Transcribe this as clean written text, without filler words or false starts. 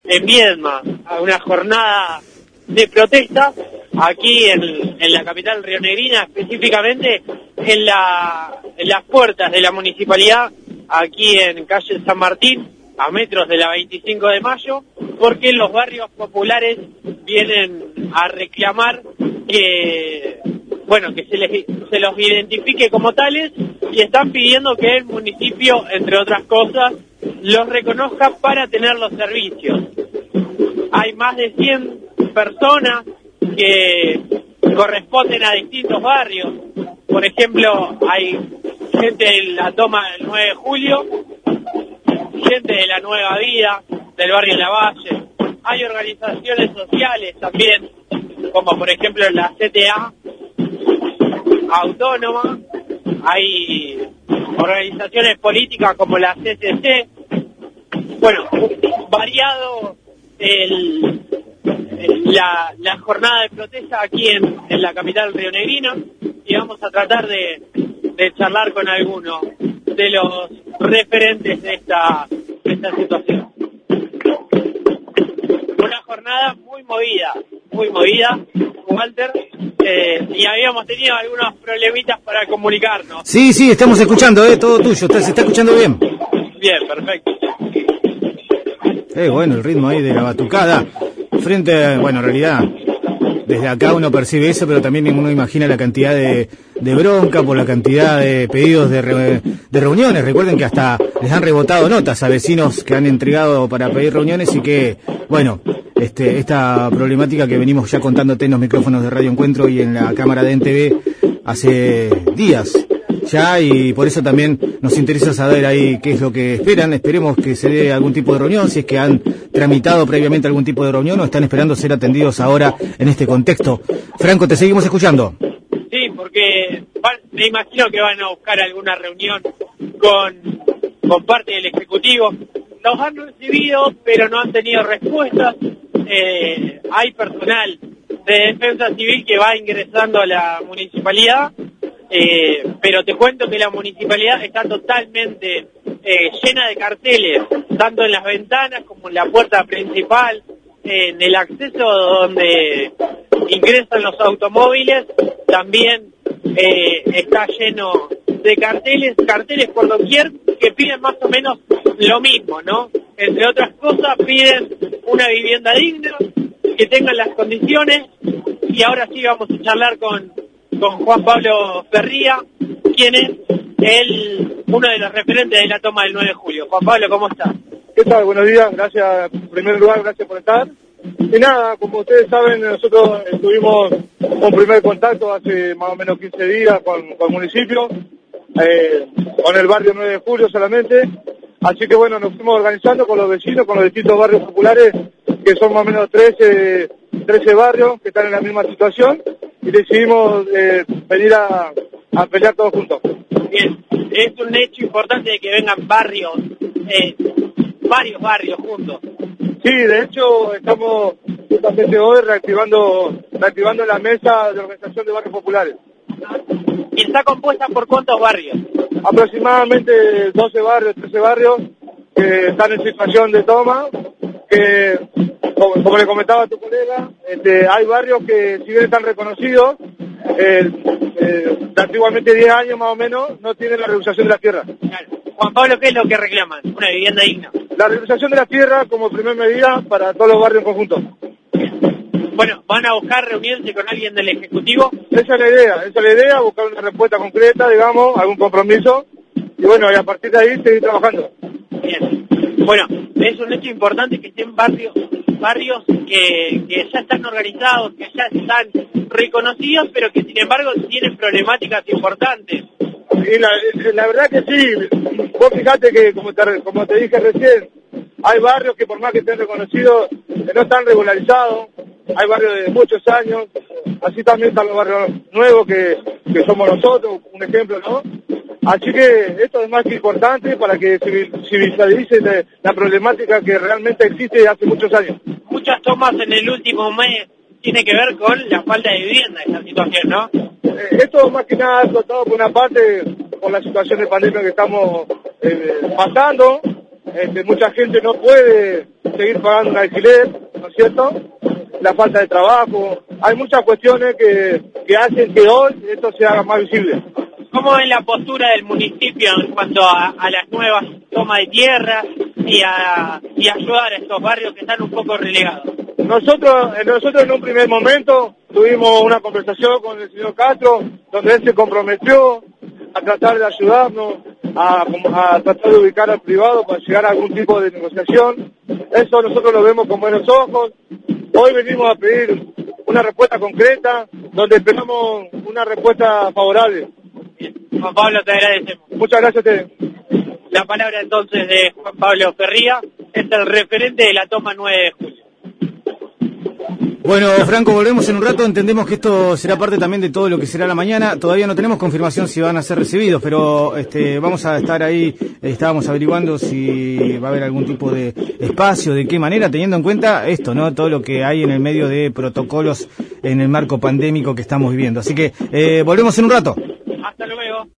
en Viedma, a una jornada de protesta aquí en la capital rionegrina, específicamente en las puertas de la municipalidad, aquí en calle San Martín, a metros de la 25 de mayo, porque los barrios populares vienen a reclamar que se los identifique como tales, y están pidiendo que el municipio, entre otras cosas, los reconozca para tener los servicios. Hay más de 100 personas que corresponden a distintos barrios. Por ejemplo, hay gente de la toma del 9 de julio, gente de la Nueva Vida, del barrio Lavalle. Hay organizaciones sociales también, como por ejemplo la CTA Autónoma. Hay organizaciones políticas como la CCC. Bueno, variado la jornada de protesta aquí en la capital rionegrina, y vamos a tratar de charlar con algunos de los referentes de esta situación. Una jornada muy movida, Walter, y habíamos tenido algunos problemitas para comunicarnos. Sí, estamos escuchando, todo tuyo, se está escuchando bien. Bien, perfecto. Bueno, el ritmo ahí de la batucada. En realidad, desde acá uno percibe eso, pero también uno imagina la cantidad de bronca por la cantidad de pedidos de reuniones. Recuerden que hasta les han rebotado notas a vecinos que han entregado para pedir reuniones, y que, esta problemática que venimos ya contándote en los micrófonos de Radio Encuentro y en la cámara de NTV hace días ya, y por eso también nos interesa saber ahí qué es lo que esperan. Esperemos que se dé algún tipo de reunión, si es que han tramitado previamente algún tipo de reunión o están esperando ser atendidos ahora en este contexto. Franco, te seguimos escuchando. Sí, porque me imagino que van a buscar alguna reunión con parte del Ejecutivo. Los han recibido, pero no han tenido respuestas. Hay personal de Defensa Civil que va ingresando a la municipalidad, pero te cuento que la municipalidad está totalmente llena de carteles, tanto en las ventanas como en la puerta principal, en el acceso donde ingresan los automóviles, también está lleno de carteles por doquier, que piden más o menos lo mismo, ¿no? Entre otras cosas, piden una vivienda digna, que tengan las condiciones. Y ahora sí vamos a charlar con Juan Pablo Ferría, quien es uno de los referentes de la toma del 9 de julio. Juan Pablo, ¿cómo estás? ¿Qué tal? Buenos días, gracias. En primer lugar, gracias por estar. Y nada, como ustedes saben, nosotros tuvimos un primer contacto hace más o menos 15 días con el municipio, con el barrio 9 de julio solamente. Así que bueno, nos fuimos organizando con los vecinos, con los distintos barrios populares, que son más o menos 13 barrios que están en la misma situación, y decidimos venir a pelear todos juntos. Bien, es un hecho importante de que vengan varios barrios juntos. Sí, de hecho estamos justamente hoy reactivando la mesa de organización de barrios populares. ¿Y está compuesta por cuántos barrios? Aproximadamente 12 barrios, 13 barrios que están en situación de toma, que como le comentaba a tu colega, hay barrios que si bien están reconocidos, de antiguamente 10 años más o menos, no tienen la regularización de la tierra. Claro. Juan Pablo, ¿qué es lo que reclaman? Una vivienda digna. La regularización de la tierra como primera medida para todos los barrios en conjunto. Bueno, ¿van a buscar reunirse con alguien del Ejecutivo? Esa es la idea, buscar una respuesta concreta, digamos, algún compromiso, y bueno, y a partir de ahí seguir trabajando. Bien. Bueno, es un hecho importante que estén barrios que ya están organizados, que ya están reconocidos, pero que sin embargo tienen problemáticas importantes. Y la verdad que sí, vos fijate que como te dije recién, hay barrios que por más que estén reconocidos, no están regularizados, hay barrios de muchos años, así también están los barrios nuevos que somos nosotros, un ejemplo, ¿no? Así que esto es más que importante para que se visualice la problemática que realmente existe hace muchos años. Muchas tomas en el último mes tiene que ver con la falta de vivienda, esta situación, ¿no? Esto más que nada ha tratado por una parte por la situación de pandemia que estamos pasando, mucha gente no puede seguir pagando un alquiler, ¿no es cierto? La falta de trabajo, hay muchas cuestiones que hacen que hoy esto se haga más visible. ¿Cómo es la postura del municipio en cuanto a las nuevas tomas de tierra y ayudar a estos barrios que están un poco relegados? Nosotros en un primer momento tuvimos una conversación con el señor Castro, donde él se comprometió a tratar de ayudarnos, a tratar de ubicar al privado para llegar a algún tipo de negociación. Eso nosotros lo vemos con buenos ojos. Hoy venimos a pedir una respuesta concreta, donde esperamos una respuesta favorable. Bien. Juan Pablo, te agradecemos. Muchas gracias a ustedes. La palabra entonces de Juan Pablo Ferría, es el referente de la toma 9 de julio. Bueno, Franco, volvemos en un rato. Entendemos que esto será parte también de todo lo que será la mañana. Todavía no tenemos confirmación si van a ser recibidos, pero vamos a estar ahí. Estábamos averiguando si va a haber algún tipo de espacio, de qué manera, teniendo en cuenta esto, ¿no? Todo lo que hay en el medio de protocolos en el marco pandémico que estamos viviendo. Así que volvemos en un rato. Hasta luego.